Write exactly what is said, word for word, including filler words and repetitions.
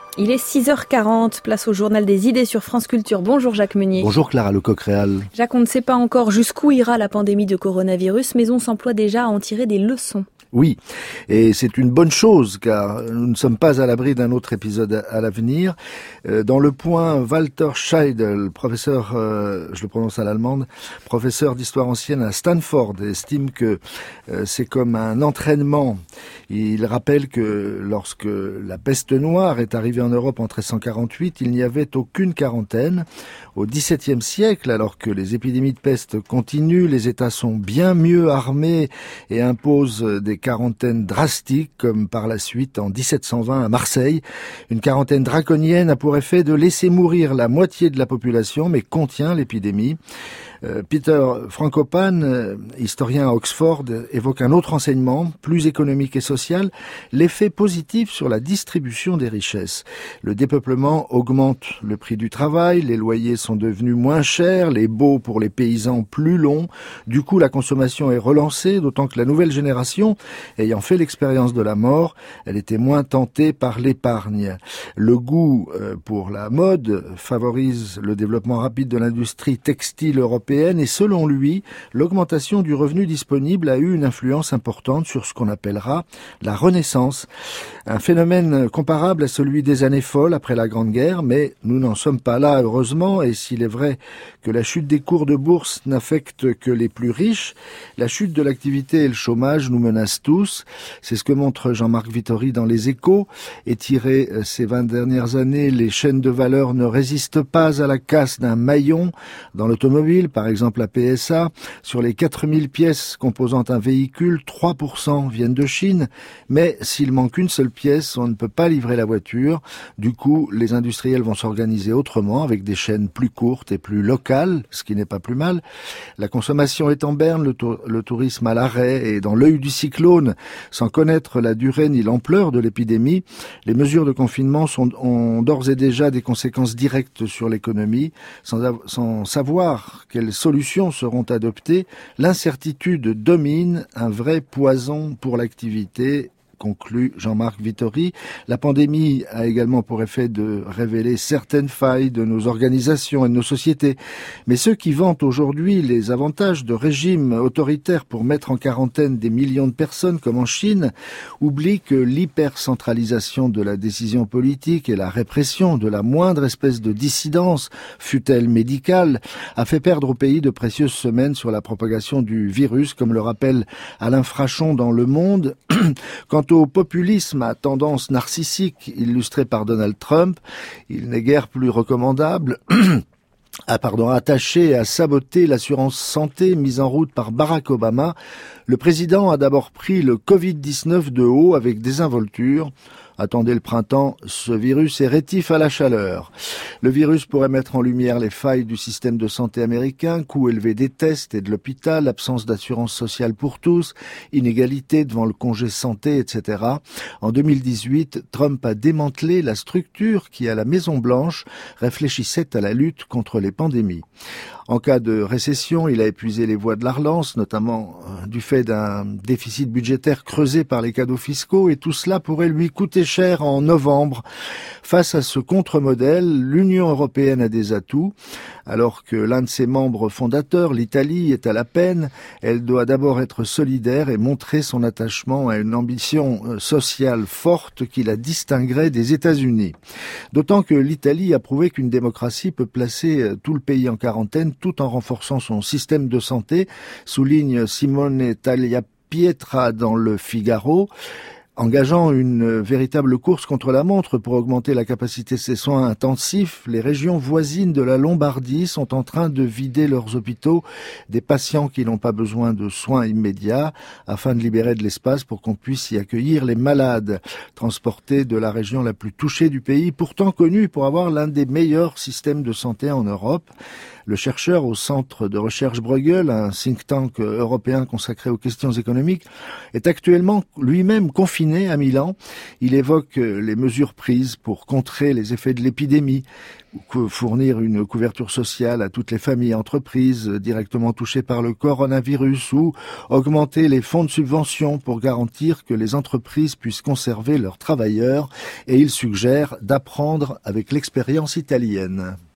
Il est six heures quarante, place au journal des idées sur France Culture. Bonjour Jacques Meunier. Bonjour Clara Lecoq-Réal. Jacques, on ne sait pas encore jusqu'où ira la pandémie de coronavirus, mais on s'emploie déjà à en tirer des leçons. Oui, et c'est une bonne chose car nous ne sommes pas à l'abri d'un autre épisode à l'avenir. Dans Le Point, Walter Scheidel, professeur, euh, je le prononce à l'allemande, professeur d'histoire ancienne à Stanford, estime que euh, c'est comme un entraînement. Il rappelle que lorsque la peste noire est arrivée en Europe en treize cent quarante-huit, il n'y avait aucune quarantaine. Au dix-septième siècle, alors que les épidémies de peste continuent, les États sont bien mieux armés et imposent des quarantaines drastiques, comme par la suite en dix-sept cent vingt à Marseille. Une quarantaine draconienne a pour effet de laisser mourir la moitié de la population, mais contient l'épidémie. Euh, Peter Frankopan, euh, historien à Oxford, évoque un autre enseignement, plus économique et social, l'effet positif sur la distribution des richesses. Le dépeuplement augmente le prix du travail, les loyers sont devenus moins chers, les baux pour les paysans plus longs. Du coup, la consommation est relancée, d'autant que la nouvelle génération, ayant fait l'expérience de la mort, elle était moins tentée par l'épargne. Le goût euh, pour la mode favorise le développement rapide de l'industrie textile européenne, et selon lui, l'augmentation du revenu disponible a eu une influence importante sur ce qu'on appellera la Renaissance. Un phénomène comparable à celui des années folles après la Grande Guerre, mais nous n'en sommes pas là, heureusement, et s'il est vrai que la chute des cours de bourse n'affecte que les plus riches, la chute de l'activité et le chômage nous menacent tous. C'est ce que montre Jean-Marc Vittori dans Les Échos. Étiré ces vingt dernières années, les chaînes de valeur ne résistent pas à la casse d'un maillon. Dans l'automobile, par exemple la P S A, sur les quatre mille pièces composant un véhicule, trois pour cent viennent de Chine. Mais s'il manque une seule pièce, on ne peut pas livrer la voiture. Du coup, les industriels vont s'organiser autrement, avec des chaînes plus courtes et plus locales, ce qui n'est pas plus mal. La consommation est en berne, le, tour, le tourisme à l'arrêt, et dans l'œil du cyclone, sans connaître la durée ni l'ampleur de l'épidémie, les mesures de confinement sont, ont d'ores et déjà des conséquences directes sur l'économie, sans, av- sans savoir quelles solutions seront adoptées. L'incertitude domine, un vrai poison pour l'activité, conclut Jean-Marc Vittori. La pandémie a également pour effet de révéler certaines failles de nos organisations et de nos sociétés. Mais ceux qui vantent aujourd'hui les avantages de régimes autoritaires pour mettre en quarantaine des millions de personnes comme en Chine oublient que l'hypercentralisation de la décision politique et la répression de la moindre espèce de dissidence, fût-elle médicale, a fait perdre au pays de précieuses semaines sur la propagation du virus, comme le rappelle Alain Frachon dans Le Monde. Quant au populisme à tendance narcissique illustré par Donald Trump, il n'est guère plus recommandable. Ah, pardon, attaché à saboter l'assurance santé mise en route par Barack Obama, le président a d'abord pris le covid dix-neuf de haut avec désinvolture. Attendez le printemps, ce virus est rétif à la chaleur. Le virus pourrait mettre en lumière les failles du système de santé américain, coût élevé des tests et de l'hôpital, absence d'assurance sociale pour tous, inégalité devant le congé santé, et cetera. En deux mille dix-huit, Trump a démantelé la structure qui, à la Maison-Blanche, réfléchissait à la lutte contre les pandémies. En cas de récession, il a épuisé les voies de la relance, notamment du fait d'un déficit budgétaire creusé par les cadeaux fiscaux, et tout cela pourrait lui coûter cher en novembre. Face à ce contre-modèle, l'Union européenne a des atouts. Alors que l'un de ses membres fondateurs, l'Italie, est à la peine, elle doit d'abord être solidaire et montrer son attachement à une ambition sociale forte qui la distinguerait des États-Unis. D'autant que l'Italie a prouvé qu'une démocratie peut placer tout le pays en quarantaine tout en renforçant son système de santé, souligne Simone Tagliapietra dans Le Figaro. Engageant une véritable course contre la montre pour augmenter la capacité de ces soins intensifs, les régions voisines de la Lombardie sont en train de vider leurs hôpitaux des patients qui n'ont pas besoin de soins immédiats afin de libérer de l'espace pour qu'on puisse y accueillir les malades transportés de la région la plus touchée du pays, pourtant connue pour avoir l'un des meilleurs systèmes de santé en Europe. Le chercheur au centre de recherche Bruegel, un think tank européen consacré aux questions économiques, est actuellement lui-même confiné dîner à Milan. Il évoque les mesures prises pour contrer les effets de l'épidémie, fournir une couverture sociale à toutes les familles et entreprises directement touchées par le coronavirus ou augmenter les fonds de subvention pour garantir que les entreprises puissent conserver leurs travailleurs. Et il suggère d'apprendre avec l'expérience italienne.